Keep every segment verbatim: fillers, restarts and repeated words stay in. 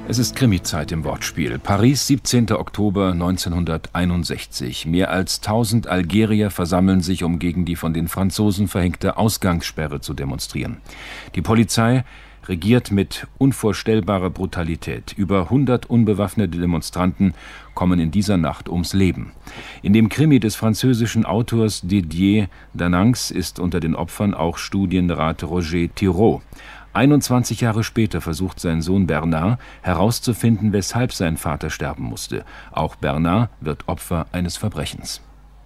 Es ist Krimizeit im Wortspiel. Paris, siebzehnter Oktober neunzehnhunderteinundsechzig. Mehr als tausend Algerier versammeln sich, um gegen die von den Franzosen verhängte Ausgangssperre zu demonstrieren. Die Polizei regiert mit unvorstellbarer Brutalität. Über hundert unbewaffnete Demonstranten kommen in dieser Nacht ums Leben. In dem Krimi des französischen Autors Didier Dananx ist unter den Opfern auch Studienrat Roger Thirault. einundzwanzig Jahre später versucht sein Sohn Bernard herauszufinden, weshalb sein Vater sterben musste. Auch Bernard wird Opfer eines Verbrechens.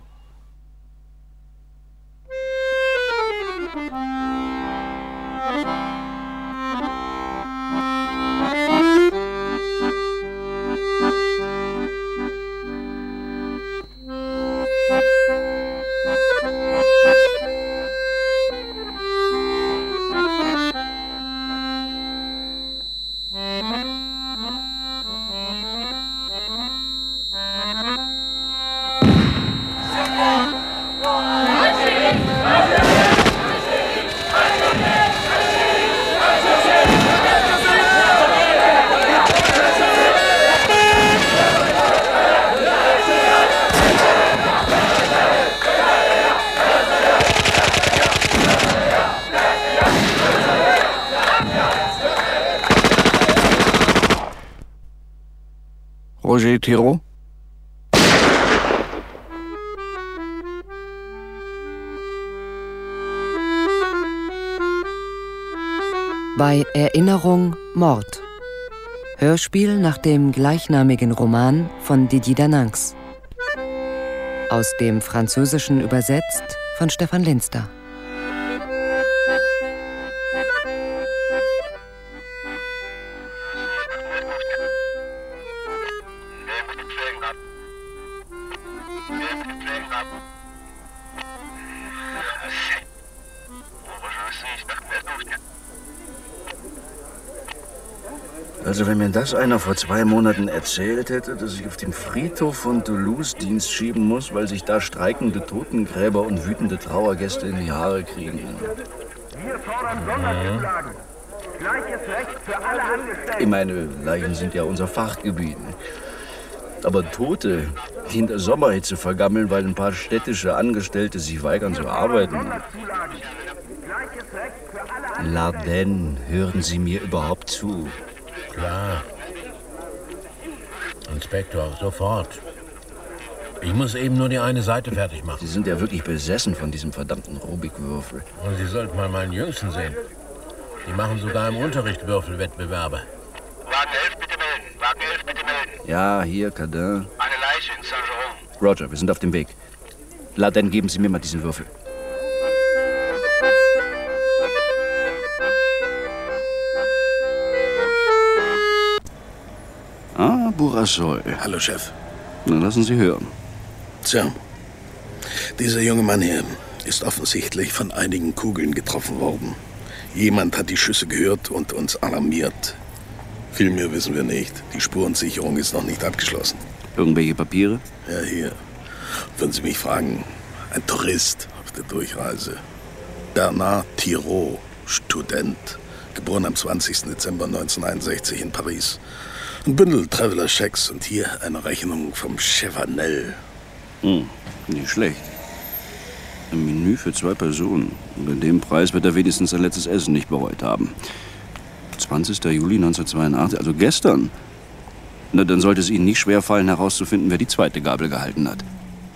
Roger Thirault? Bei Erinnerung Mord. Hörspiel nach dem gleichnamigen Roman von Didier Dananx. Aus dem Französischen übersetzt von Stefan Linster. Also wenn mir das einer vor zwei Monaten erzählt hätte, dass ich auf dem Friedhof von Toulouse Dienst schieben muss, weil sich da streikende Totengräber und wütende Trauergäste in die Haare kriegen. Wir fordern Sonderzulagen. Gleiches Recht für alle Angestellten. Ich meine, Leichen sind ja unser Fachgebiet. Aber Tote, die in der Sommerhitze vergammeln, weil ein paar städtische Angestellte sich weigern zu arbeiten. Lardenne, hören Sie mir überhaupt zu? Klar. Inspektor, sofort. Ich muss eben nur die eine Seite fertig machen. Sie sind ja wirklich besessen von diesem verdammten Rubikwürfel. Und Sie sollten mal meinen Jüngsten sehen. Die machen sogar im Unterricht Würfelwettbewerbe. Wagen elf bitte melden. Wagen elf bitte melden. Ja, hier, Cardin. Eine Leiche in Saint-Geron. Roger, wir sind auf dem Weg. Lardenne, geben Sie mir mal diesen Würfel. Ah, Bourassoy. Hallo, Chef. Na, lassen Sie hören. Tja, dieser junge Mann hier ist offensichtlich von einigen Kugeln getroffen worden. Jemand hat die Schüsse gehört und uns alarmiert. Viel mehr wissen wir nicht. Die Spurensicherung ist noch nicht abgeschlossen. Irgendwelche Papiere? Ja, hier. Wenn Sie mich fragen, ein Tourist auf der Durchreise. Bernard Thirault, Student, geboren am zwanzigsten Dezember neunzehnhunderteinundsechzig in Paris. Ein Bündel Traveler-Schecks und hier eine Rechnung vom Chevanel. Hm, nicht schlecht. Ein Menü für zwei Personen. Bei dem Preis wird er wenigstens sein letztes Essen nicht bereut haben. zwanzigster Juli neunzehnhundertzweiundachtzig, also gestern. Na, dann sollte es Ihnen nicht schwerfallen, herauszufinden, wer die zweite Gabel gehalten hat.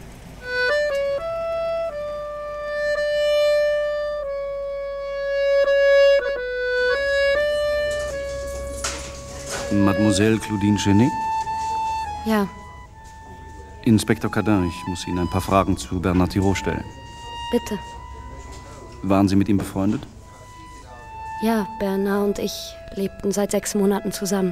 Mademoiselle Claudine Genet? Ja. Inspektor Cardin, ich muss Ihnen ein paar Fragen zu Bernard Thirault stellen. Bitte. Waren Sie mit ihm befreundet? Ja, Bernard und ich lebten seit sechs Monaten zusammen.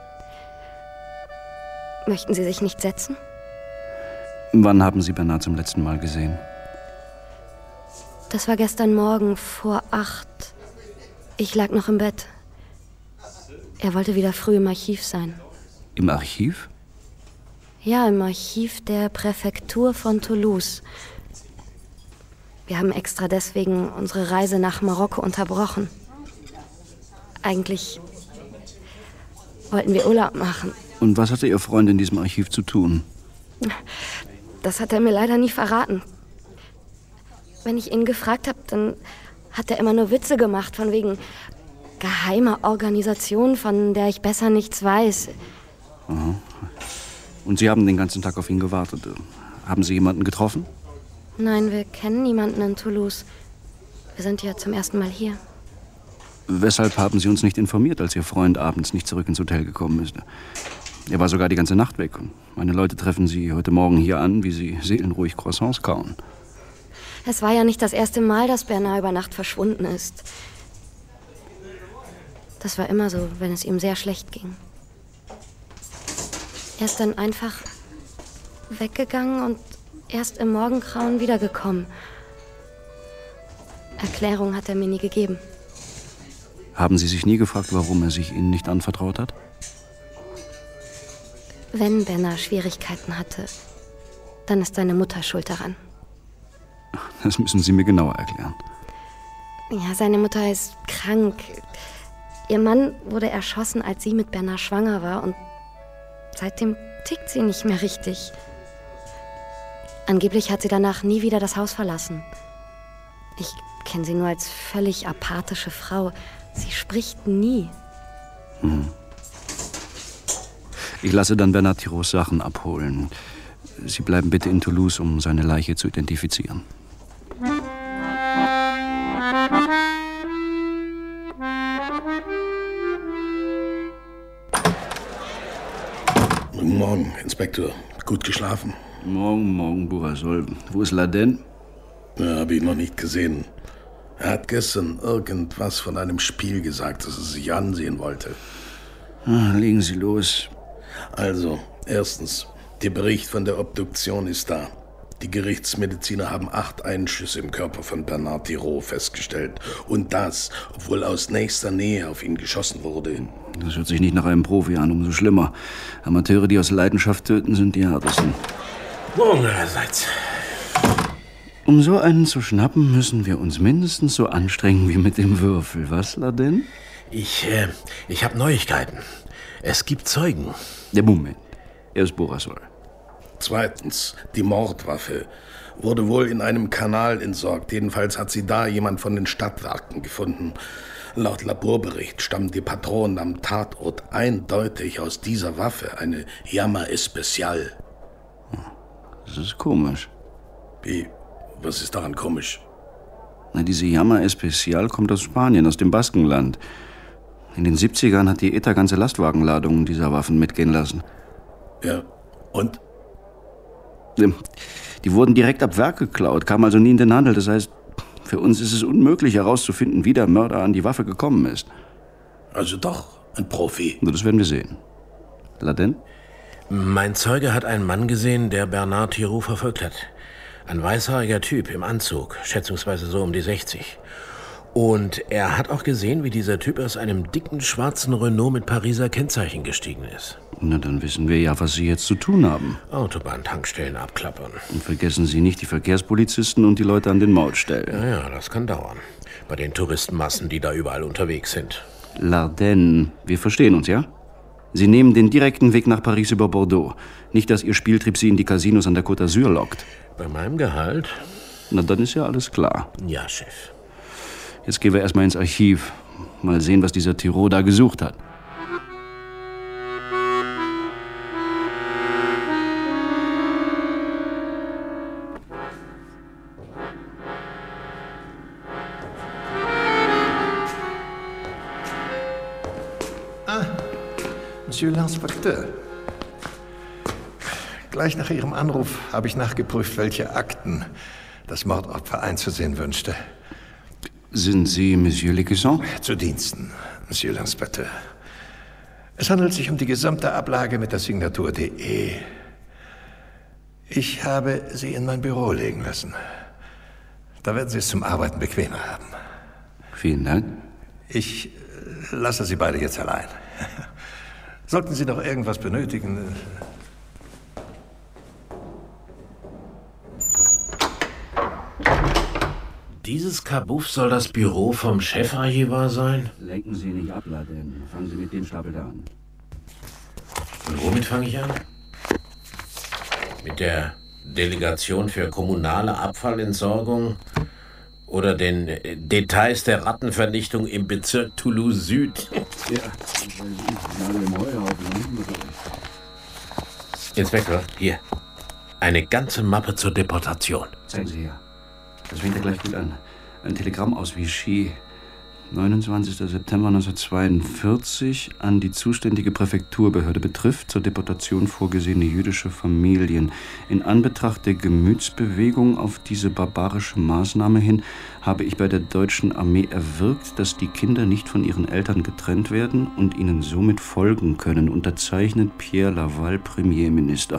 Möchten Sie sich nicht setzen? Wann haben Sie Bernard zum letzten Mal gesehen? Das war gestern Morgen vor acht. Ich lag noch im Bett. Er wollte wieder früh im Archiv sein. Im Archiv? Ja, im Archiv der Präfektur von Toulouse. Wir haben extra deswegen unsere Reise nach Marokko unterbrochen. Eigentlich... wollten wir Urlaub machen. Und was hatte Ihr Freund in diesem Archiv zu tun? Das hat er mir leider nie verraten. Wenn ich ihn gefragt habe, dann hat er immer nur Witze gemacht, von wegen geheimer Organisation, von der ich besser nichts weiß. Aha. Und Sie haben den ganzen Tag auf ihn gewartet. Haben Sie jemanden getroffen? Nein, wir kennen niemanden in Toulouse. Wir sind ja zum ersten Mal hier. Weshalb haben Sie uns nicht informiert, als Ihr Freund abends nicht zurück ins Hotel gekommen ist? Er war sogar die ganze Nacht weg. Meine Leute treffen Sie heute Morgen hier an, wie Sie seelenruhig Croissants kauen. Es war ja nicht das erste Mal, dass Bernard über Nacht verschwunden ist. Das war immer so, wenn es ihm sehr schlecht ging. Er ist dann einfach weggegangen und erst im Morgengrauen wiedergekommen. Erklärung hat er mir nie gegeben. Haben Sie sich nie gefragt, warum er sich Ihnen nicht anvertraut hat? Wenn Bernard Schwierigkeiten hatte, dann ist seine Mutter schuld daran. Das müssen Sie mir genauer erklären. Ja, seine Mutter ist krank. Ihr Mann wurde erschossen, als sie mit Bernard schwanger war, und seitdem tickt sie nicht mehr richtig. Angeblich hat sie danach nie wieder das Haus verlassen. Ich kenne sie nur als völlig apathische Frau. Sie spricht nie. Hm. Ich lasse dann Bernard Thirots Sachen abholen. Sie bleiben bitte in Toulouse, um seine Leiche zu identifizieren. Guten Morgen, Inspektor. Gut geschlafen? Morgen, morgen, Bourasol. Wo ist Laden? Ja, habe ich noch nicht gesehen. Er hat gestern irgendwas von einem Spiel gesagt, das er sich ansehen wollte. Ah, legen Sie los. Also, erstens, der Bericht von der Obduktion ist da. Die Gerichtsmediziner haben acht Einschüsse im Körper von Bernard Thirot festgestellt. Und das, obwohl aus nächster Nähe auf ihn geschossen wurde. Das hört sich nicht nach einem Profi an, umso schlimmer. Amateure, die aus Leidenschaft töten, sind die härtesten. Morgen allerseits. Um so einen zu schnappen, müssen wir uns mindestens so anstrengen wie mit dem Würfel. Was, Laden? Ich, äh, ich habe Neuigkeiten. Es gibt Zeugen. Der Moment. Er ist Bourasol. Zweitens, die Mordwaffe wurde wohl in einem Kanal entsorgt. Jedenfalls hat sie da jemand von den Stadtwerken gefunden. Laut Laborbericht stammen die Patronen am Tatort eindeutig aus dieser Waffe, eine Yama Especial. Das ist komisch. Wie? Was ist daran komisch? Na, diese Yama Especial kommt aus Spanien, aus dem Baskenland. In den siebzigern hat die E T A ganze Lastwagenladungen dieser Waffen mitgehen lassen. Ja, und? Die wurden direkt ab Werk geklaut, kamen also nie in den Handel. Das heißt, für uns ist es unmöglich herauszufinden, wie der Mörder an die Waffe gekommen ist. Also doch ein Profi. Das werden wir sehen. Laden? Mein Zeuge hat einen Mann gesehen, der Bernard Thirot verfolgt hat. Ein weißhaariger Typ im Anzug, schätzungsweise so um die sechzig. Und er hat auch gesehen, wie dieser Typ aus einem dicken schwarzen Renault mit Pariser Kennzeichen gestiegen ist. Na, dann wissen wir ja, was Sie jetzt zu tun haben. Autobahntankstellen abklappern. Und vergessen Sie nicht die Verkehrspolizisten und die Leute an den Mautstellen. Ja, ja, das kann dauern. Bei den Touristenmassen, die da überall unterwegs sind. Laden, wir verstehen uns, ja? Sie nehmen den direkten Weg nach Paris über Bordeaux. Nicht, dass Ihr Spieltrieb Sie in die Casinos an der Côte d'Azur lockt. Bei meinem Gehalt? Na, dann ist ja alles klar. Ja, Chef. Jetzt gehen wir erstmal ins Archiv. Mal sehen, was dieser Thirot da gesucht hat. Ah, Monsieur l'Inspecteur. Gleich nach Ihrem Anruf habe ich nachgeprüft, welche Akten das Mordopfer einzusehen wünschte. Sind Sie Monsieur Lequesson? Zu Diensten, Monsieur l'Inspecteur. Es handelt sich um die gesamte Ablage mit der Signatur D E. Ich habe sie in mein Büro legen lassen. Da werden Sie es zum Arbeiten bequemer haben. Vielen Dank. Ich lasse Sie beide jetzt allein. Sollten Sie noch irgendwas benötigen... Dieses Kabuff soll das Büro vom Chefarchivar sein? Lenken Sie nicht ab, Laden. Fangen Sie mit dem Stapel da an. Womit fange ich an? Mit der Delegation für kommunale Abfallentsorgung oder den Details der Rattenvernichtung im Bezirk Toulouse-Süd? Ja. Inspektor, hier. Eine ganze Mappe zur Deportation. Zeigen Sie her. Das fängt ja gleich gut an. Ein Telegramm aus Vichy. neunundzwanzigster September neunzehnhundertzweiundvierzig an die zuständige Präfekturbehörde betrifft zur Deportation vorgesehene jüdische Familien. In Anbetracht der Gemütsbewegung auf diese barbarische Maßnahme hin habe ich bei der deutschen Armee erwirkt, dass die Kinder nicht von ihren Eltern getrennt werden und ihnen somit folgen können. Unterzeichnet Pierre Laval, Premierminister.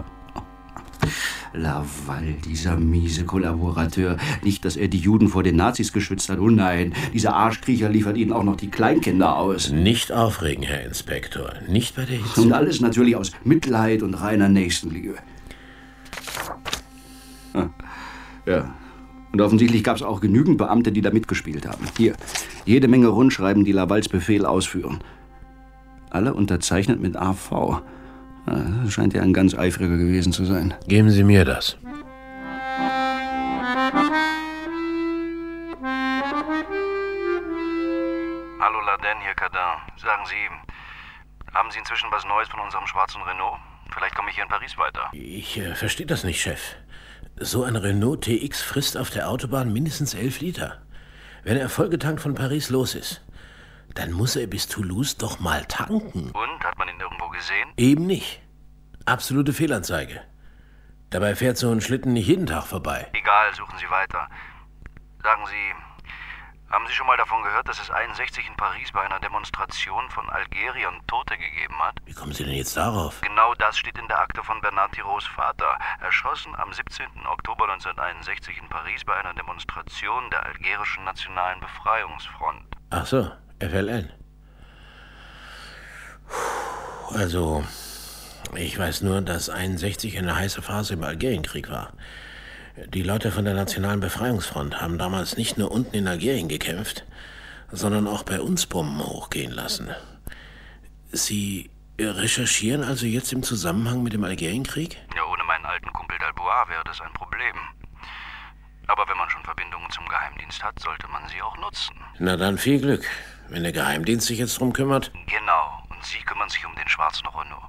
Laval, dieser miese Kollaborateur. Nicht, dass er die Juden vor den Nazis geschützt hat. Oh nein, dieser Arschkriecher liefert ihnen auch noch die Kleinkinder aus. Nicht aufregen, Herr Inspektor. Nicht bei der Hitze. Und alles natürlich aus Mitleid und reiner Nächstenliebe. Ja. Und offensichtlich gab es auch genügend Beamte, die da mitgespielt haben. Hier, jede Menge Rundschreiben, die Lavals Befehl ausführen. Alle unterzeichnet mit A V. Das scheint ja ein ganz eifriger gewesen zu sein. Geben Sie mir das. Hallo Laden, hier Cardin. Sagen Sie, haben Sie inzwischen was Neues von unserem schwarzen Renault? Vielleicht komme ich hier in Paris weiter. Ich äh, verstehe das nicht, Chef. So ein Renault T X frisst auf der Autobahn mindestens elf Liter. Wenn er vollgetankt von Paris los ist, dann muss er bis Toulouse doch mal tanken. Und? Hat man ihn irgendwo gesehen? Eben nicht. Absolute Fehlanzeige. Dabei fährt so ein Schlitten nicht jeden Tag vorbei. Egal, suchen Sie weiter. Sagen Sie, haben Sie schon mal davon gehört, dass es einundsechzig in Paris bei einer Demonstration von Algeriern Tote gegeben hat? Wie kommen Sie denn jetzt darauf? Genau das steht in der Akte von Bernard Thirots Vater. Erschossen am siebzehnten Oktober neunzehnhunderteinundsechzig in Paris bei einer Demonstration der Algerischen Nationalen Befreiungsfront. Ach so, F L N. Also, ich weiß nur, dass einundsechzig eine heiße Phase im Algerienkrieg war. Die Leute von der Nationalen Befreiungsfront haben damals nicht nur unten in Algerien gekämpft, sondern auch bei uns Bomben hochgehen lassen. Sie recherchieren also jetzt im Zusammenhang mit dem Algerienkrieg? Ja, ohne meinen alten Kumpel Dalbois wäre das ein Problem. Aber wenn man schon Verbindungen zum Geheimdienst hat, sollte man sie auch nutzen. Na dann viel Glück, wenn der Geheimdienst sich jetzt drum kümmert. Genau, und Sie kümmern sich um den schwarzen Renault.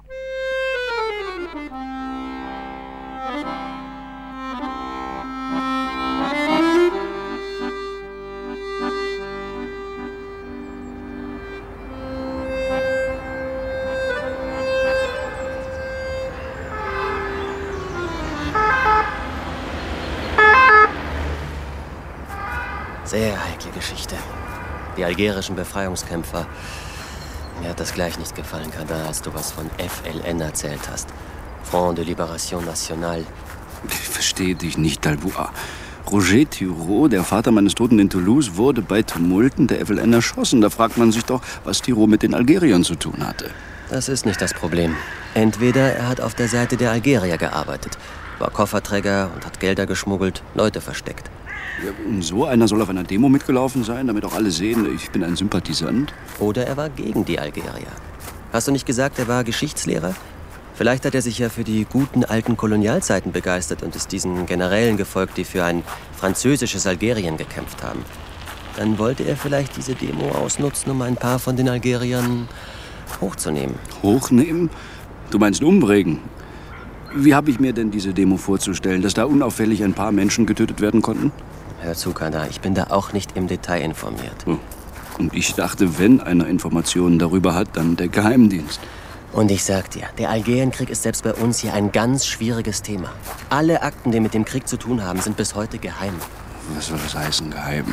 Sehr heikle Geschichte. Die algerischen Befreiungskämpfer. Mir hat das gleich nicht gefallen, Cardin, als du was von F L N erzählt hast. Front de Libération Nationale. Ich verstehe dich nicht, Dalbois. Roger Thirot, der Vater meines Toten in Toulouse, wurde bei Tumulten der F L N erschossen. Da fragt man sich doch, was Thirot mit den Algeriern zu tun hatte. Das ist nicht das Problem. Entweder er hat auf der Seite der Algerier gearbeitet, war Kofferträger und hat Gelder geschmuggelt, Leute versteckt. Ja, und so einer soll auf einer Demo mitgelaufen sein, damit auch alle sehen, ich bin ein Sympathisant. Oder er war gegen die Algerier. Hast du nicht gesagt, er war Geschichtslehrer? Vielleicht hat er sich ja für die guten alten Kolonialzeiten begeistert und ist diesen Generälen gefolgt, die für ein französisches Algerien gekämpft haben. Dann wollte er vielleicht diese Demo ausnutzen, um ein paar von den Algeriern hochzunehmen. Hochnehmen? Du meinst umbringen? Wie habe ich mir denn diese Demo vorzustellen, dass da unauffällig ein paar Menschen getötet werden konnten? Hör zu, Cardin, ich bin da auch nicht im Detail informiert. Oh. Und ich dachte, wenn einer Informationen darüber hat, dann der Geheimdienst. Und ich sag dir, der Algerienkrieg ist selbst bei uns hier ein ganz schwieriges Thema. Alle Akten, die mit dem Krieg zu tun haben, sind bis heute geheim. Was soll das heißen, geheim?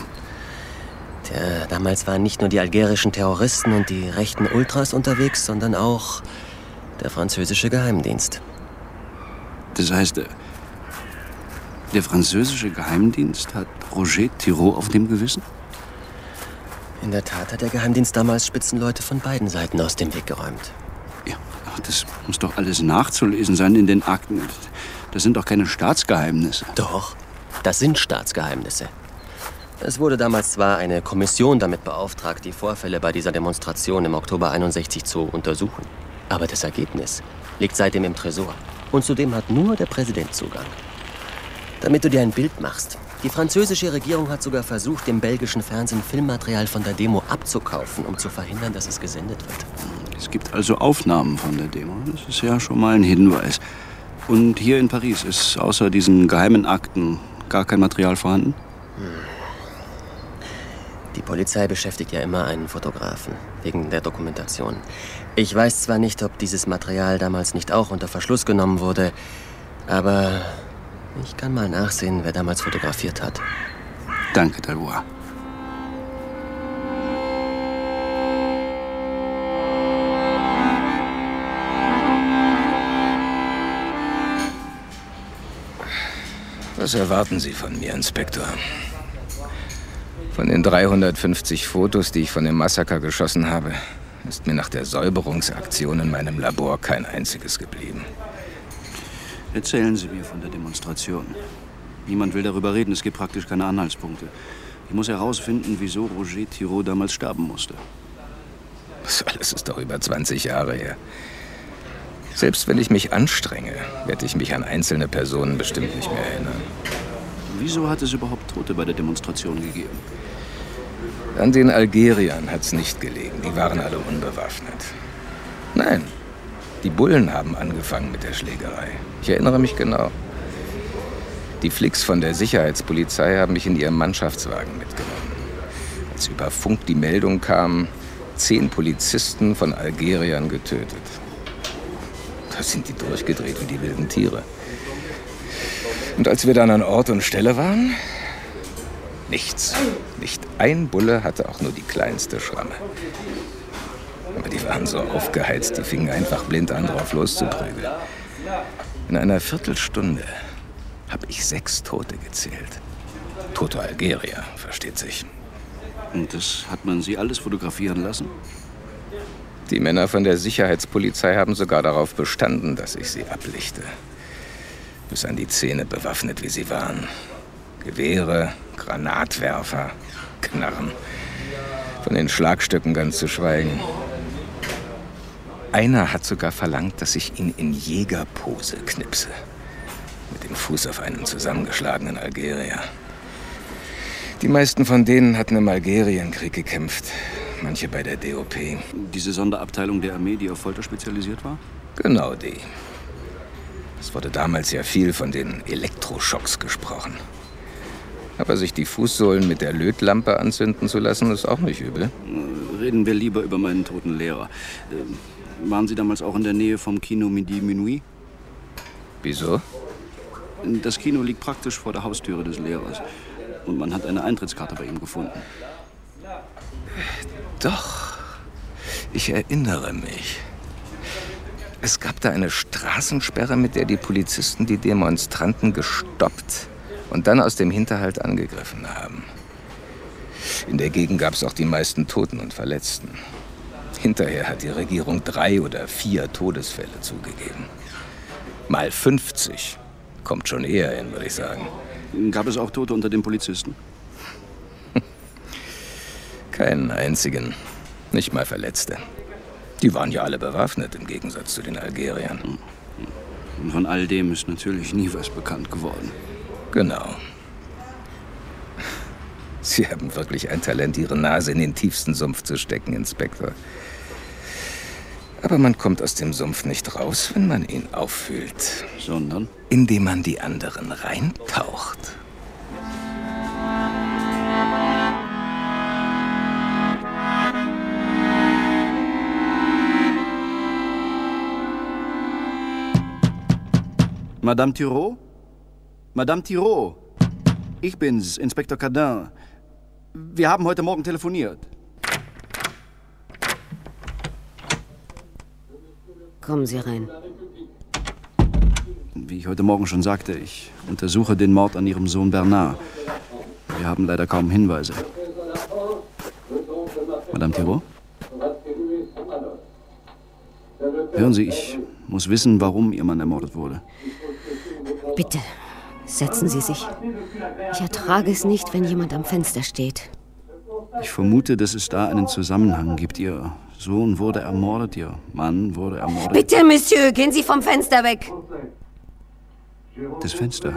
Tja, damals waren nicht nur die algerischen Terroristen und die rechten Ultras unterwegs, sondern auch der französische Geheimdienst. Das heißt, der französische Geheimdienst hat Roger Thirot auf dem Gewissen? In der Tat hat der Geheimdienst damals Spitzenleute von beiden Seiten aus dem Weg geräumt. Ja, ach, das muss doch alles nachzulesen sein in den Akten. Das sind doch keine Staatsgeheimnisse. Doch, das sind Staatsgeheimnisse. Es wurde damals zwar eine Kommission damit beauftragt, die Vorfälle bei dieser Demonstration im Oktober einundsechzig zu untersuchen. Aber das Ergebnis, liegt seitdem im Tresor. Und zudem hat nur der Präsident Zugang. Damit du dir ein Bild machst. Die französische Regierung hat sogar versucht, dem belgischen Fernsehen Filmmaterial von der Demo abzukaufen, um zu verhindern, dass es gesendet wird. Es gibt also Aufnahmen von der Demo. Das ist ja schon mal ein Hinweis. Und hier in Paris ist außer diesen geheimen Akten gar kein Material vorhanden? Hm. Die Polizei beschäftigt ja immer einen Fotografen, wegen der Dokumentation. Ich weiß zwar nicht, ob dieses Material damals nicht auch unter Verschluss genommen wurde, aber ich kann mal nachsehen, wer damals fotografiert hat. Danke, Delvoye. Was erwarten Sie von mir, Inspektor? Von den dreihundertfünfzig Fotos, die ich von dem Massaker geschossen habe, ist mir nach der Säuberungsaktion in meinem Labor kein einziges geblieben. Erzählen Sie mir von der Demonstration. Niemand will darüber reden, es gibt praktisch keine Anhaltspunkte. Ich muss herausfinden, wieso Roger Thiroux damals sterben musste. Das alles ist doch über zwanzig Jahre her. Selbst wenn ich mich anstrenge, werde ich mich an einzelne Personen bestimmt nicht mehr erinnern. Wieso hat es überhaupt Tote bei der Demonstration gegeben? An den Algeriern hat's nicht gelegen. Die waren alle unbewaffnet. Nein, die Bullen haben angefangen mit der Schlägerei. Ich erinnere mich genau. Die Flicks von der Sicherheitspolizei haben mich in ihrem Mannschaftswagen mitgenommen. Als über Funk die Meldung kam, zehn Polizisten von Algeriern getötet. Da sind die durchgedreht wie die wilden Tiere. Und als wir dann an Ort und Stelle waren, nichts. Nicht ein Bulle hatte auch nur die kleinste Schramme. Aber die waren so aufgeheizt, die fingen einfach blind an, drauf loszuprügeln. In einer Viertelstunde habe ich sechs Tote gezählt. Tote Algerier, versteht sich. Und das hat man Sie alles fotografieren lassen? Die Männer von der Sicherheitspolizei haben sogar darauf bestanden, dass ich sie ablichte. Bis an die Zähne bewaffnet, wie sie waren. Gewehre, Granatwerfer, Knarren. Von den Schlagstöcken ganz zu schweigen. Einer hat sogar verlangt, dass ich ihn in Jägerpose knipse. Mit dem Fuß auf einen zusammengeschlagenen Algerier. Die meisten von denen hatten im Algerienkrieg gekämpft. Manche bei der D O P. Diese Sonderabteilung der Armee, die auf Folter spezialisiert war? Genau die. Es wurde damals ja viel von den Elektroschocks gesprochen. Aber sich die Fußsohlen mit der Lötlampe anzünden zu lassen, ist auch nicht übel. Reden wir lieber über meinen toten Lehrer. Waren Sie damals auch in der Nähe vom Kino Midi Minuit? Wieso? Das Kino liegt praktisch vor der Haustüre des Lehrers. Und man hat eine Eintrittskarte bei ihm gefunden. Doch, ich erinnere mich. Es gab da eine Straßensperre, mit der die Polizisten die Demonstranten gestoppt und dann aus dem Hinterhalt angegriffen haben. In der Gegend gab es auch die meisten Toten und Verletzten. Hinterher hat die Regierung drei oder vier Todesfälle zugegeben. Mal fünfzig. Kommt schon eher hin, würde ich sagen. Gab es auch Tote unter den Polizisten? Keinen einzigen. Nicht mal Verletzte. Die waren ja alle bewaffnet, im Gegensatz zu den Algeriern. Und von all dem ist natürlich nie was bekannt geworden. Genau. Sie haben wirklich ein Talent, Ihre Nase in den tiefsten Sumpf zu stecken, Inspektor. Aber man kommt aus dem Sumpf nicht raus, wenn man ihn auffühlt. Sondern? Indem man die anderen reintaucht. Madame Thiroux? Madame Thiroux? Ich bin's, Inspektor Cardin. Wir haben heute Morgen telefoniert. Kommen Sie rein. Wie ich heute Morgen schon sagte, ich untersuche den Mord an Ihrem Sohn Bernard. Wir haben leider kaum Hinweise. Madame Thiroux? Hören Sie, ich muss wissen, warum Ihr Mann ermordet wurde. Bitte, setzen Sie sich. Ich ertrage es nicht, wenn jemand am Fenster steht. Ich vermute, dass es da einen Zusammenhang gibt. Ihr Sohn wurde ermordet, Ihr Mann wurde ermordet. Bitte, Monsieur, gehen Sie vom Fenster weg. Das Fenster?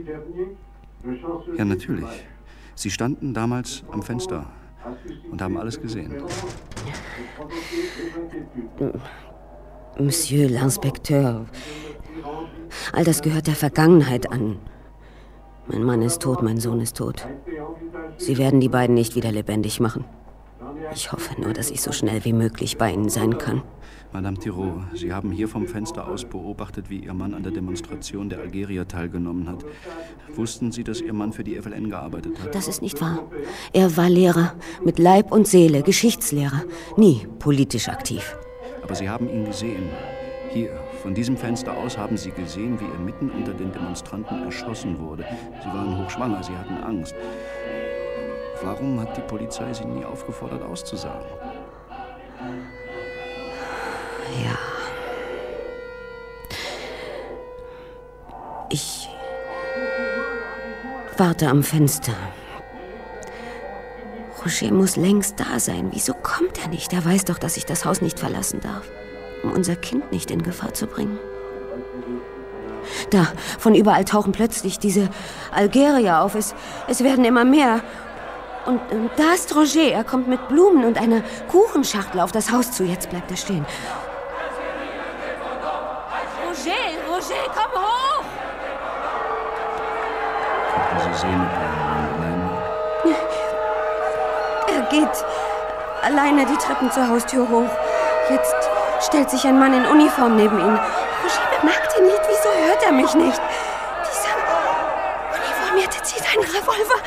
Ja, natürlich. Sie standen damals am Fenster und haben alles gesehen. Monsieur l'Inspecteur, all das gehört der Vergangenheit an. Mein Mann ist tot, mein Sohn ist tot. Sie werden die beiden nicht wieder lebendig machen. Ich hoffe nur, dass ich so schnell wie möglich bei Ihnen sein kann. Madame Thiraud, Sie haben hier vom Fenster aus beobachtet, wie Ihr Mann an der Demonstration der Algerier teilgenommen hat. Wussten Sie, dass Ihr Mann für die F L N gearbeitet hat? Das ist nicht wahr. Er war Lehrer, mit Leib und Seele, Geschichtslehrer. Nie politisch aktiv. Aber Sie haben ihn gesehen. Hier, von diesem Fenster aus haben Sie gesehen, wie er mitten unter den Demonstranten erschossen wurde. Sie waren hochschwanger, Sie hatten Angst. Warum hat die Polizei Sie nie aufgefordert, auszusagen? Ja. Ich warte am Fenster. Roger muss längst da sein. Wieso kommt er nicht? Er weiß doch, dass ich das Haus nicht verlassen darf, um unser Kind nicht in Gefahr zu bringen. Da, von überall tauchen plötzlich diese Algerier auf. Es, es werden immer mehr. Und, und da ist Roger. Er kommt mit Blumen und einer Kuchenschachtel auf das Haus zu. Jetzt bleibt er stehen. Roger, Roger, komm hoch! Sie sehen, nein. Er geht alleine die Treppen zur Haustür hoch. Jetzt stellt sich ein Mann in Uniform neben ihn. Roger bemerkt ihn nicht. Wieso hört er mich nicht? Dieser Uniformierte zieht einen Revolver.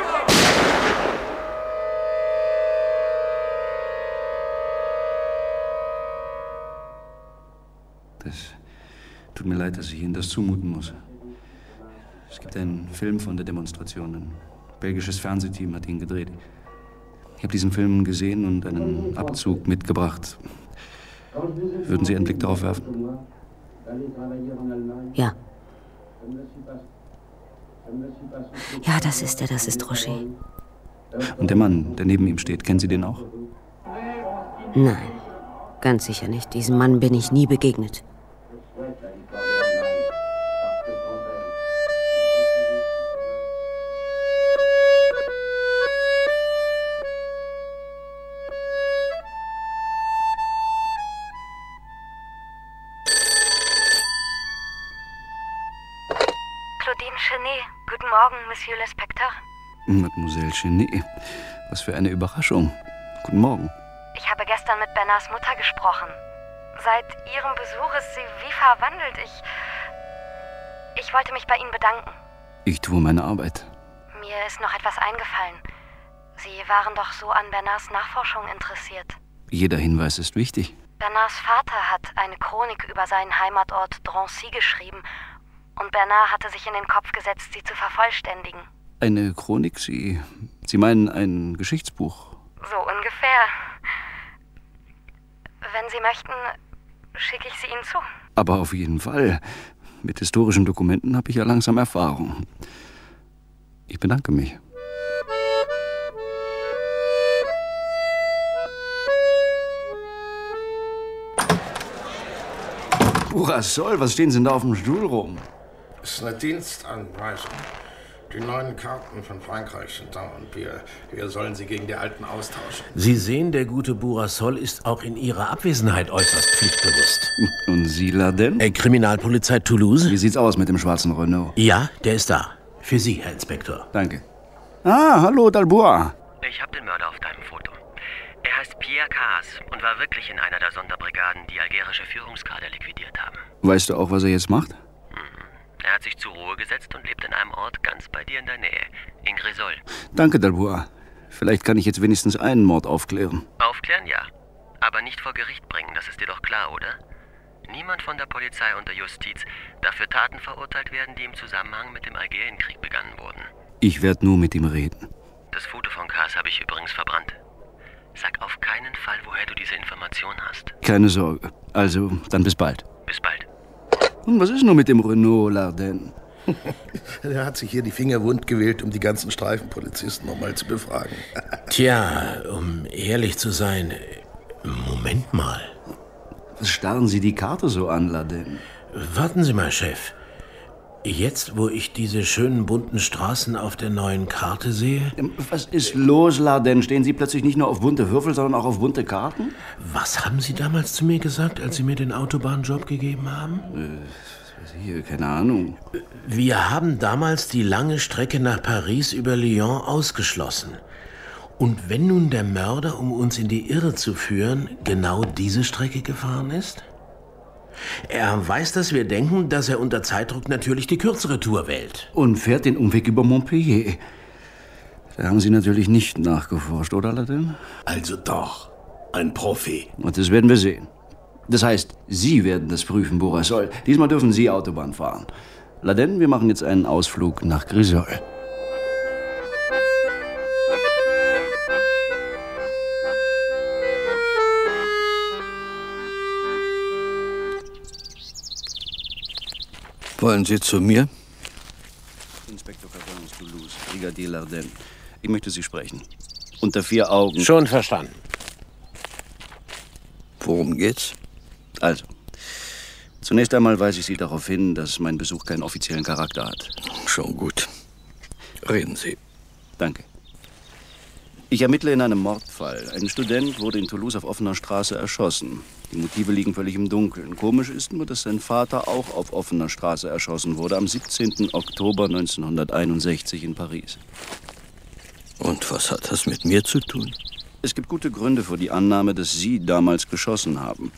Das tut mir leid, dass ich Ihnen das zumuten muss. Es gibt einen Film von der Demonstration. Ein belgisches Fernsehteam hat ihn gedreht. Ich habe diesen Film gesehen und einen Abzug mitgebracht. Würden Sie einen Blick darauf werfen? Ja. Ja, das ist er, das ist Roger. Und der Mann, der neben ihm steht, kennen Sie den auch? Nein, ganz sicher nicht. Diesem Mann bin ich nie begegnet. Guten Morgen, Monsieur l'Inspecteur. Mademoiselle Chenet, was für eine Überraschung. Guten Morgen. Ich habe gestern mit Bernards Mutter gesprochen. Seit Ihrem Besuch ist sie wie verwandelt. Ich... Ich wollte mich bei Ihnen bedanken. Ich tue meine Arbeit. Mir ist noch etwas eingefallen. Sie waren doch so an Bernards Nachforschung interessiert. Jeder Hinweis ist wichtig. Bernards Vater hat eine Chronik über seinen Heimatort Drancy geschrieben. Und Bernard hatte sich in den Kopf gesetzt, sie zu vervollständigen. Eine Chronik? Sie, Sie meinen ein Geschichtsbuch? So ungefähr. Wenn Sie möchten, schicke ich sie Ihnen zu. Aber auf jeden Fall. Mit historischen Dokumenten habe ich ja langsam Erfahrung. Ich bedanke mich. Burasol, was stehen Sie denn da auf dem Stuhl rum? Das ist eine Dienstanweisung. Die neuen Karten von Frankreich sind da und wir, wir sollen sie gegen die alten austauschen. Sie sehen, der gute Burasol ist auch in Ihrer Abwesenheit äußerst pflichtbewusst. Und Sie, Laden? Äh, Kriminalpolizei Toulouse? Wie sieht's aus mit dem schwarzen Renault? Ja, der ist da. Für Sie, Herr Inspektor. Danke. Ah, hallo, Dalbois. Ich hab den Mörder auf deinem Foto. Er heißt Pierre Kaas und war wirklich in einer der Sonderbrigaden, die algerische Führungskader liquidiert haben. Weißt du auch, was er jetzt macht? Er hat sich zur Ruhe gesetzt und lebt in einem Ort ganz bei dir in der Nähe, in Grisol. Danke, Dalbois. Vielleicht kann ich jetzt wenigstens einen Mord aufklären. Aufklären, ja. Aber nicht vor Gericht bringen, das ist dir doch klar, oder? Niemand von der Polizei und der Justiz darf für Taten verurteilt werden, die im Zusammenhang mit dem Algerienkrieg begangen wurden. Ich werde nur mit ihm reden. Das Foto von Kaas habe ich übrigens verbrannt. Sag auf keinen Fall, woher du diese Information hast. Keine Sorge. Also, dann bis bald. Bis bald. Und was ist nur mit dem Renault, Lardin? Er hat sich hier die Finger wund gewählt, um die ganzen Streifenpolizisten nochmal zu befragen. Tja, um ehrlich zu sein, Moment mal. Was starren Sie die Karte so an, Laden? Warten Sie mal, Chef. Jetzt, wo ich diese schönen bunten Straßen auf der neuen Karte sehe... Was ist los, Laden? Stehen Sie plötzlich nicht nur auf bunte Würfel, sondern auch auf bunte Karten? Was haben Sie damals zu mir gesagt, als Sie mir den Autobahnjob gegeben haben? Äh, hier, keine Ahnung. Wir haben damals die lange Strecke nach Paris über Lyon ausgeschlossen. Und wenn nun der Mörder, um uns in die Irre zu führen, genau diese Strecke gefahren ist? Er weiß, dass wir denken, dass er unter Zeitdruck natürlich die kürzere Tour wählt. Und fährt den Umweg über Montpellier. Da haben Sie natürlich nicht nachgeforscht, oder, Laden? Also doch, ein Profi. Und das werden wir sehen. Das heißt, Sie werden das prüfen, Bourasol. Diesmal dürfen Sie Autobahn fahren. Laden, wir machen jetzt einen Ausflug nach Grisol. Wollen Sie zu mir? Inspektor Cardin Toulouse, Brigadier Laden. Ich möchte Sie sprechen. Unter vier Augen. Schon verstanden. Worum geht's? Also, zunächst einmal weise ich Sie darauf hin, dass mein Besuch keinen offiziellen Charakter hat. Schon gut. Reden Sie. Danke. Ich ermittle in einem Mordfall. Ein Student wurde in Toulouse auf offener Straße erschossen. Die Motive liegen völlig im Dunkeln. Komisch ist nur, dass sein Vater auch auf offener Straße erschossen wurde, am siebzehnten Oktober neunzehnhunderteinundsechzig in Paris. Und was hat das mit mir zu tun? Es gibt gute Gründe für die Annahme, dass Sie damals geschossen haben.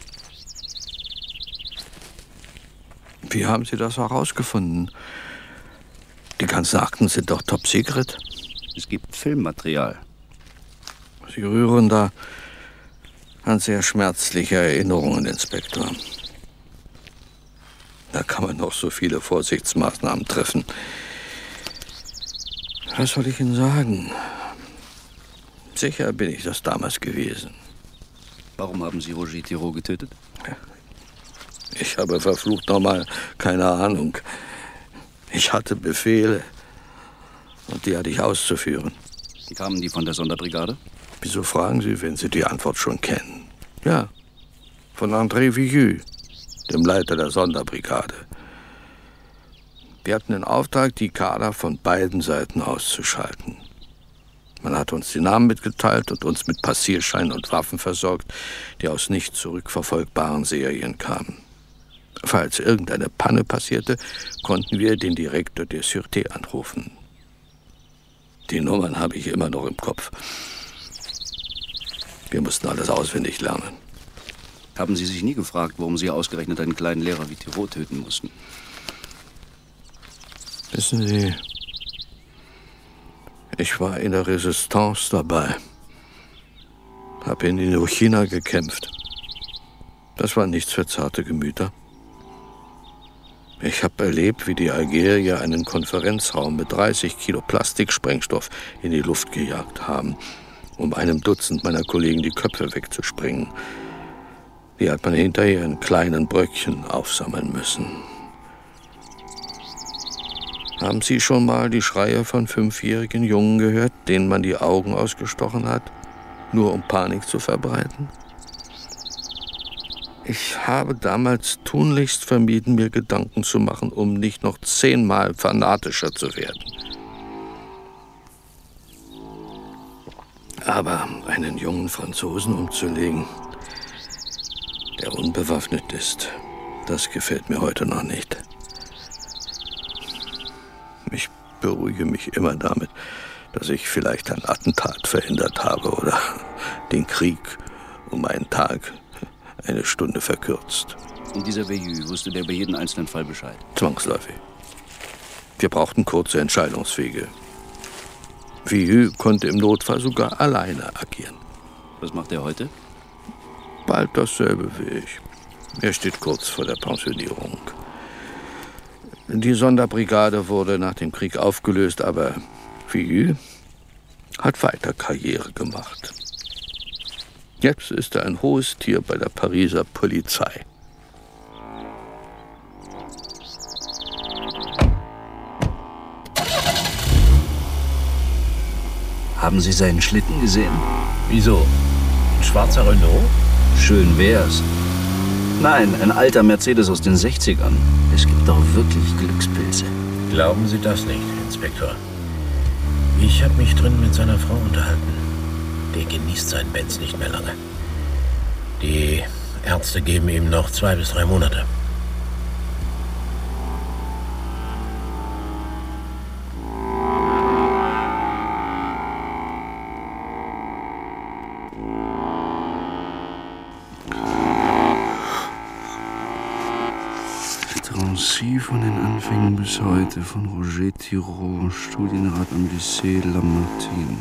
Wie haben Sie das herausgefunden? Die ganzen Akten sind doch top secret. Es gibt Filmmaterial. Sie rühren da an sehr schmerzliche Erinnerungen, Inspektor. Da kann man noch so viele Vorsichtsmaßnahmen treffen. Was soll ich Ihnen sagen? Sicher bin ich das damals gewesen. Warum haben Sie Roger Thiroux getötet? Ich habe verflucht nochmal keine Ahnung. Ich hatte Befehle und die hatte ich auszuführen. Kamen die von der Sonderbrigade? Wieso fragen Sie, wenn Sie die Antwort schon kennen? Ja, von André Vieux, dem Leiter der Sonderbrigade. Wir hatten den Auftrag, die Kader von beiden Seiten auszuschalten. Man hat uns die Namen mitgeteilt und uns mit Passierscheinen und Waffen versorgt, die aus nicht zurückverfolgbaren Serien kamen. Falls irgendeine Panne passierte, konnten wir den Direktor der Sûreté anrufen. Die Nummern habe ich immer noch im Kopf. Wir mussten alles auswendig lernen. Haben Sie sich nie gefragt, warum Sie ausgerechnet einen kleinen Lehrer wie Thiroux töten mussten? Wissen Sie, ich war in der Resistance dabei. Habe in Indochina gekämpft. Das war nichts für zarte Gemüter. Ich habe erlebt, wie die Algerier einen Konferenzraum mit dreißig Kilo Plastiksprengstoff in die Luft gejagt haben, um einem Dutzend meiner Kollegen die Köpfe wegzusprengen. Die hat man hinterher in kleinen Bröckchen aufsammeln müssen. Haben Sie schon mal die Schreie von fünfjährigen Jungen gehört, denen man die Augen ausgestochen hat, nur um Panik zu verbreiten? Ich habe damals tunlichst vermieden, mir Gedanken zu machen, um nicht noch zehnmal fanatischer zu werden. Aber einen jungen Franzosen umzulegen, der unbewaffnet ist, das gefällt mir heute noch nicht. Ich beruhige mich immer damit, dass ich vielleicht ein Attentat verhindert habe oder den Krieg um einen Tag, eine Stunde verkürzt. Und dieser Vieux, wusste der über jeden einzelnen Fall Bescheid? Zwangsläufig. Wir brauchten kurze Entscheidungswege. Vieux konnte im Notfall sogar alleine agieren. Was macht er heute? Bald dasselbe wie ich. Er steht kurz vor der Pensionierung. Die Sonderbrigade wurde nach dem Krieg aufgelöst, aber Vieux hat weiter Karriere gemacht. Jetzt ist er ein hohes Tier bei der Pariser Polizei. Haben Sie seinen Schlitten gesehen? Wieso? Ein schwarzer Renault? Schön wär's. Nein, ein alter Mercedes aus den sechzigern. Es gibt doch wirklich Glückspilze. Glauben Sie das nicht, Inspektor? Ich habe mich drin mit seiner Frau unterhalten. Der genießt seinen Benz nicht mehr lange. Die Ärzte geben ihm noch zwei bis drei Monate. Drancy von den Anfängen bis heute von Roger Tirot, Studienrat am Lycée Lamartine.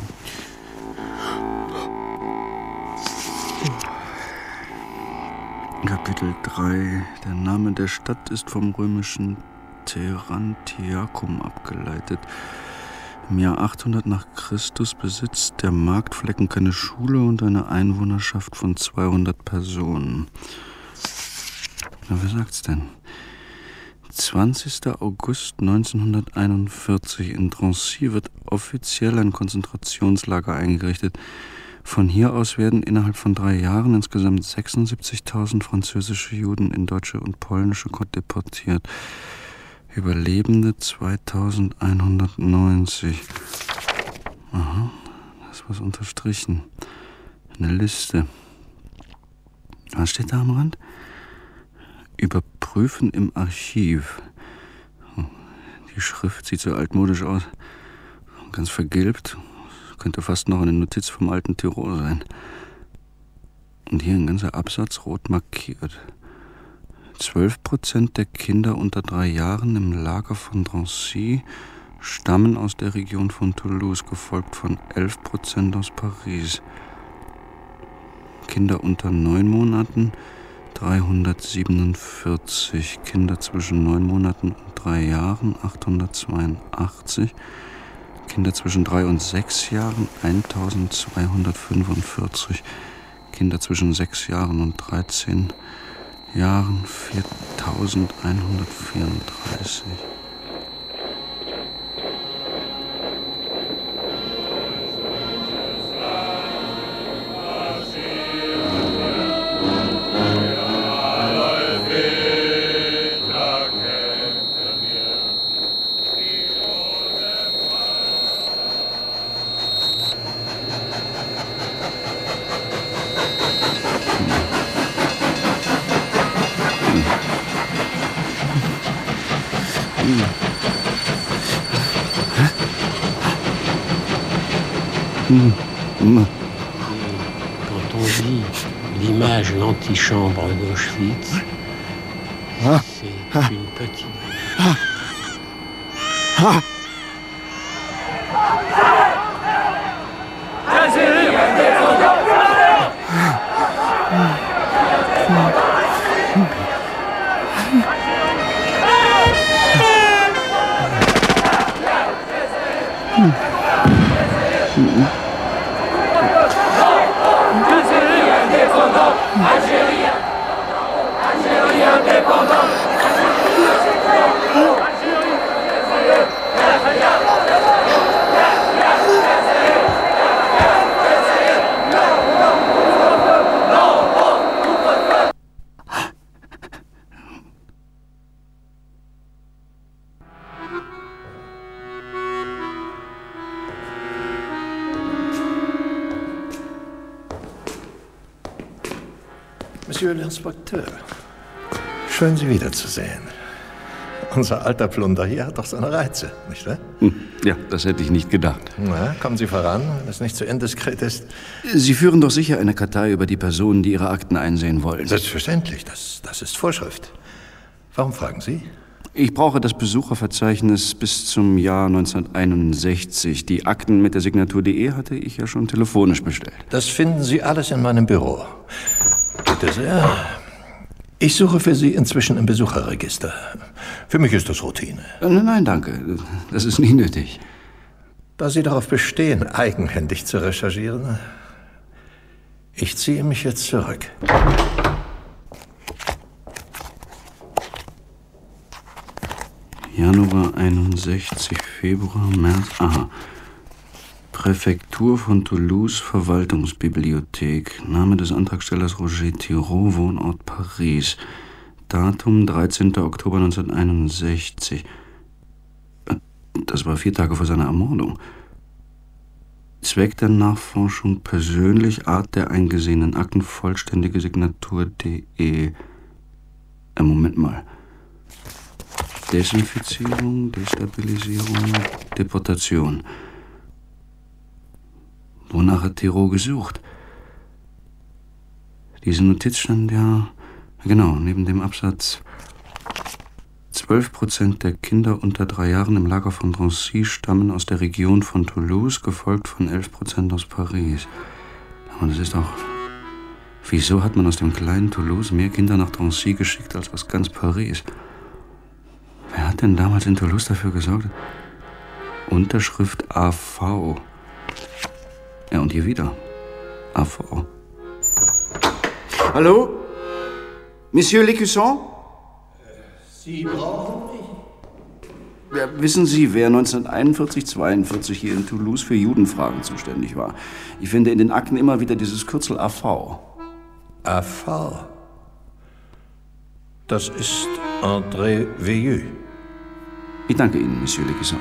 Kapitel drei. Der Name der Stadt ist vom römischen Terantiacum abgeleitet. Im Jahr achthundert nach Christus besitzt der Marktflecken keine Schule und eine Einwohnerschaft von zweihundert Personen. Na, wer sagt's denn? zwanzigster August neunzehnhunderteinundvierzig. In Drancy wird offiziell ein Konzentrationslager eingerichtet. Von hier aus werden innerhalb von drei Jahren insgesamt sechsundsiebzigtausend französische Juden in deutsche und polnische Kont deportiert. Überlebende zweitausendeinhundertneunzig. Aha, da ist was unterstrichen. Eine Liste. Was steht da am Rand? Überprüfen im Archiv. Die Schrift sieht so altmodisch aus. Ganz vergilbt. Könnte fast noch eine Notiz vom alten Tirol sein. Und hier ein ganzer Absatz rot markiert. Zwölf Prozent der Kinder unter drei Jahren im Lager von Drancy stammen aus der Region von Toulouse, gefolgt von elf Prozent aus Paris. Kinder unter neun Monaten dreihundertsiebenundvierzig, Kinder zwischen neun Monaten und drei Jahren achthundertzweiundachtzig, Kinder zwischen drei und sechs Jahren eintausendzweihundertfünfundvierzig, Kinder zwischen sechs Jahren und dreizehn Jahren viertausendeinhundertvierunddreißig. Quand on vit l'image l'antichambre d'Auschwitz, c'est une petite... Monsieur l'Inspecteur, schön, Sie wiederzusehen. Unser alter Plunder hier hat doch seine Reize, nicht wahr? Ja, das hätte ich nicht gedacht. Na, kommen Sie voran, wenn es nicht zu indiskret ist. Sie führen doch sicher eine Kartei über die Personen, die Ihre Akten einsehen wollen. Selbstverständlich, das, das ist Vorschrift. Warum fragen Sie? Ich brauche das Besucherverzeichnis bis zum Jahr neunzehnhunderteinundsechzig. Die Akten mit der Signatur .de hatte ich ja schon telefonisch bestellt. Das finden Sie alles in meinem Büro. Bitte sehr. Ich suche für Sie inzwischen im Besucherregister. Für mich ist das Routine. Nein, nein, danke. Das ist nie nötig. Da Sie darauf bestehen, eigenhändig zu recherchieren, ich ziehe mich jetzt zurück. Januar einundsechzig, Februar, März, aha. Präfektur von Toulouse, Verwaltungsbibliothek. Name des Antragstellers Roger Thiroux, Wohnort Paris. Datum dreizehnter Oktober neunzehnhunderteinundsechzig. Das war vier Tage vor seiner Ermordung. Zweck der Nachforschung persönlich, Art der eingesehenen Akten, vollständige Signatur D E. Äh, Moment mal. Desinfizierung, Destabilisierung, Deportation. Wonach hat Thiroux gesucht? Diese Notiz stand ja, genau, neben dem Absatz. zwölf Prozent der Kinder unter drei Jahren im Lager von Drancy stammen aus der Region von Toulouse, gefolgt von elf Prozent aus Paris. Und das ist auch... Wieso hat man aus dem kleinen Toulouse mehr Kinder nach Drancy geschickt als aus ganz Paris? Wer hat denn damals in Toulouse dafür gesorgt? Unterschrift A V. Ja, und hier wieder. A V. Hallo? Monsieur Lécusson? Sie brauchen mich? Ja, wissen Sie, wer neunzehnhunderteinundvierzig zweiundvierzig hier in Toulouse für Judenfragen zuständig war? Ich finde in den Akten immer wieder dieses Kürzel A V. A V? Das ist André Veilleux. Ich danke Ihnen, Monsieur Lécusson.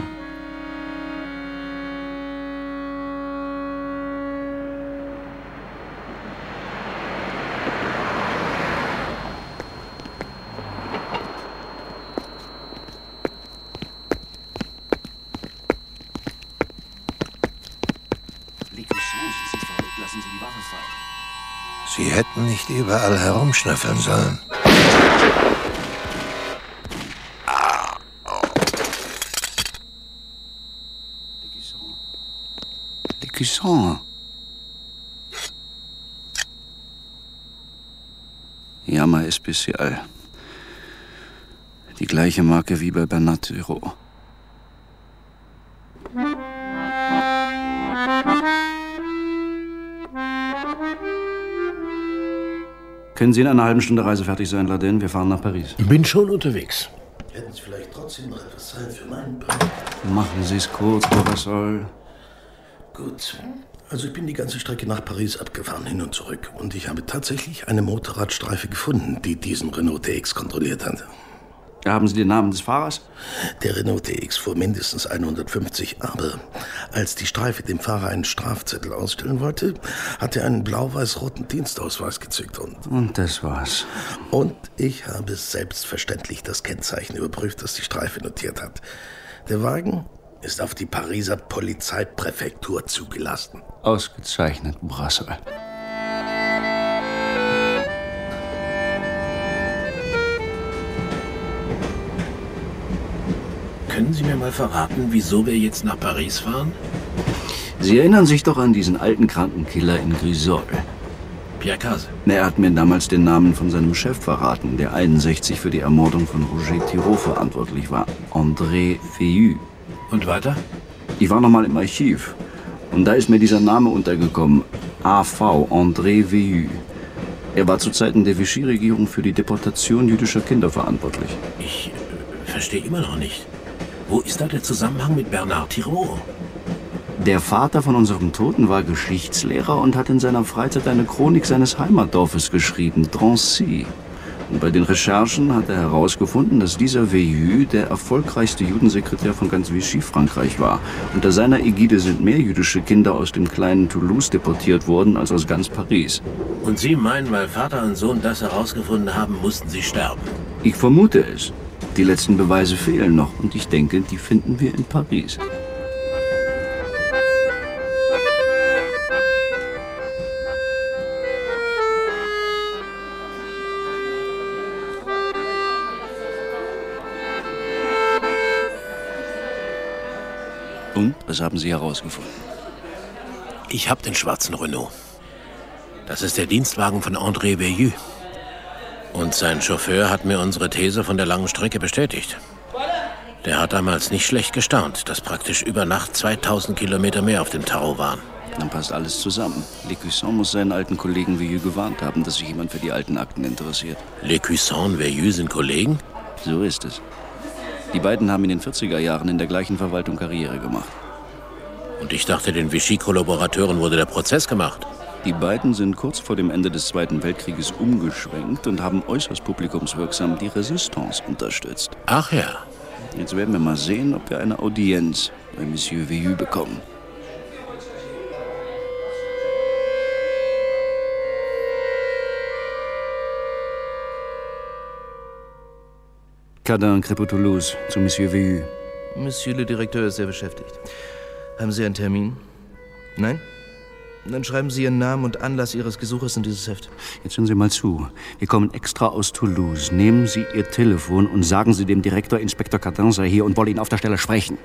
Sie hätten nicht überall herumschnüffeln sollen. Lécusson. Yama Especial. Die gleiche Marke wie bei Bernard Thiroux. Können Sie in einer halben Stunde Reise fertig sein, Laden? Wir fahren nach Paris. Ich bin schon unterwegs. Hätten Sie vielleicht trotzdem noch etwas Zeit für meinen Brief? Machen Sie es kurz, Bourasol. Gut. Also ich bin die ganze Strecke nach Paris abgefahren, hin und zurück. Und ich habe tatsächlich eine Motorradstreife gefunden, die diesen Renault T X kontrolliert hat. Haben Sie den Namen des Fahrers? Der Renault T X fuhr mindestens hundertfünfzig, aber als die Streife dem Fahrer einen Strafzettel ausstellen wollte, hat er einen blau-weiß-roten Dienstausweis gezückt und... Und das war's. Und ich habe selbstverständlich das Kennzeichen überprüft, das die Streife notiert hat. Der Wagen ist auf die Pariser Polizeipräfektur zugelassen. Ausgezeichnet, Bourasol. Können Sie mir mal verraten, wieso wir jetzt nach Paris fahren? Sie erinnern sich doch an diesen alten kranken Killer in Grisol. Pierre Case. Er hat mir damals den Namen von seinem Chef verraten, der einundsechzig für die Ermordung von Roger Thiroux verantwortlich war. André Veilleux. Und weiter? Ich war noch mal im Archiv. Und da ist mir dieser Name untergekommen. A V, André Veilleux. Er war zu Zeiten der Vichy-Regierung für die Deportation jüdischer Kinder verantwortlich. Ich äh, verstehe immer noch nicht. Wo ist da der Zusammenhang mit Bernard Thiroux? Der Vater von unserem Toten war Geschichtslehrer und hat in seiner Freizeit eine Chronik seines Heimatdorfes geschrieben, Drancy. Und bei den Recherchen hat er herausgefunden, dass dieser Veilleux der erfolgreichste Judensekretär von ganz Vichy-Frankreich war. Unter seiner Ägide sind mehr jüdische Kinder aus dem kleinen Toulouse deportiert worden als aus ganz Paris. Und Sie meinen, weil Vater und Sohn das herausgefunden haben, mussten sie sterben? Ich vermute es. Die letzten Beweise fehlen noch und ich denke, die finden wir in Paris. Und, was haben Sie herausgefunden? Ich habe den schwarzen Renault. Das ist der Dienstwagen von André Veilleux. Und sein Chauffeur hat mir unsere These von der langen Strecke bestätigt. Der hat damals nicht schlecht gestaunt, dass praktisch über Nacht zweitausend Kilometer mehr auf dem Tarot waren. Dann passt alles zusammen. Lécusson muss seinen alten Kollegen Veilleux gewarnt haben, dass sich jemand für die alten Akten interessiert. Lécusson und Veilleux sind Kollegen? So ist es. Die beiden haben in den vierziger Jahren in der gleichen Verwaltung Karriere gemacht. Und ich dachte, den Vichy-Kollaborateuren wurde der Prozess gemacht. Die beiden sind kurz vor dem Ende des Zweiten Weltkrieges umgeschwenkt und haben äußerst publikumswirksam die Resistance unterstützt. Ach ja. Jetzt werden wir mal sehen, ob wir eine Audienz bei Monsieur Vieux bekommen. Cardin, Crépeau Toulouse, zu Monsieur Vieux. Monsieur le Direktor ist sehr beschäftigt. Haben Sie einen Termin? Nein? Dann schreiben Sie Ihren Namen und Anlass Ihres Gesuches in dieses Heft. Jetzt hören Sie mal zu. Wir kommen extra aus Toulouse. Nehmen Sie Ihr Telefon und sagen Sie dem Direktor, Inspektor Cardin sei hier und wolle ihn auf der Stelle sprechen.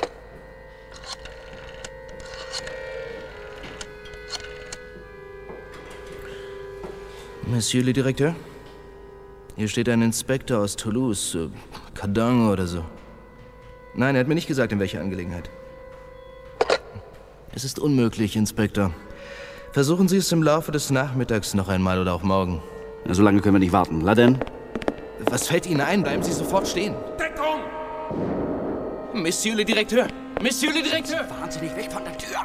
Monsieur le Direktor? Hier steht ein Inspektor aus Toulouse, äh, Cardin oder so. Nein, er hat mir nicht gesagt, in welcher Angelegenheit. Es ist unmöglich, Inspektor. Versuchen Sie es im Laufe des Nachmittags noch einmal oder auch morgen. Ja, so lange können wir nicht warten. Laden? Was fällt Ihnen ein? Bleiben Sie sofort stehen. Deckung! Monsieur le Direkteur! Monsieur le Direkteur! Fahren Sie nicht weg von der Tür!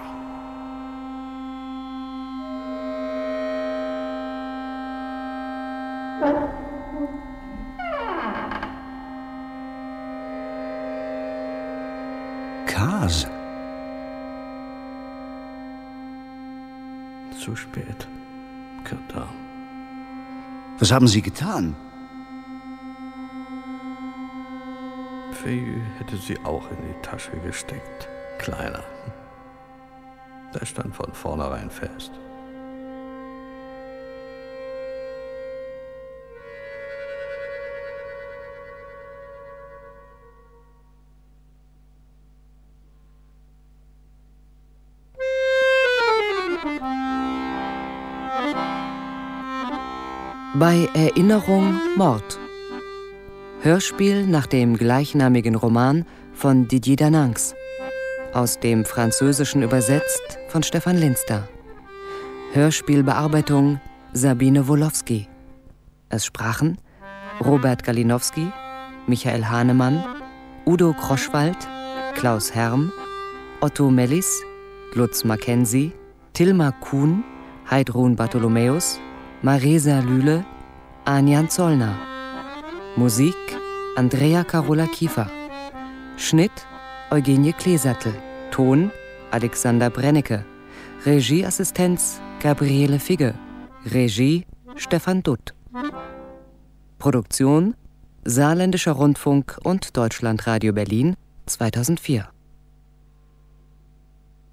Kas. Zu spät, Cardin. Was haben Sie getan? Vieux hätte sie auch in die Tasche gesteckt. Kleiner. Das stand von vornherein fest. Bei Erinnerung Mord. Hörspiel nach dem gleichnamigen Roman von Didier Dananx. Aus dem Französischen übersetzt von Stefan Linster. Hörspielbearbeitung Sabine Wolowski. Es sprachen Robert Galinowski, Michael Hahnemann, Udo Kroschwald, Klaus Herm, Otto Mellis, Lutz Mackenzie, Tilma Kuhn, Heidrun Bartholomäus, Maresa Lühle, Anjan Zollner. Musik Andrea Carola Kiefer. Schnitt Eugenie Kleesattel. Ton Alexander Brennecke. Regieassistenz Gabriele Figge. Regie Stefan Dutt. Produktion Saarländischer Rundfunk und Deutschlandradio Berlin zweitausendvier.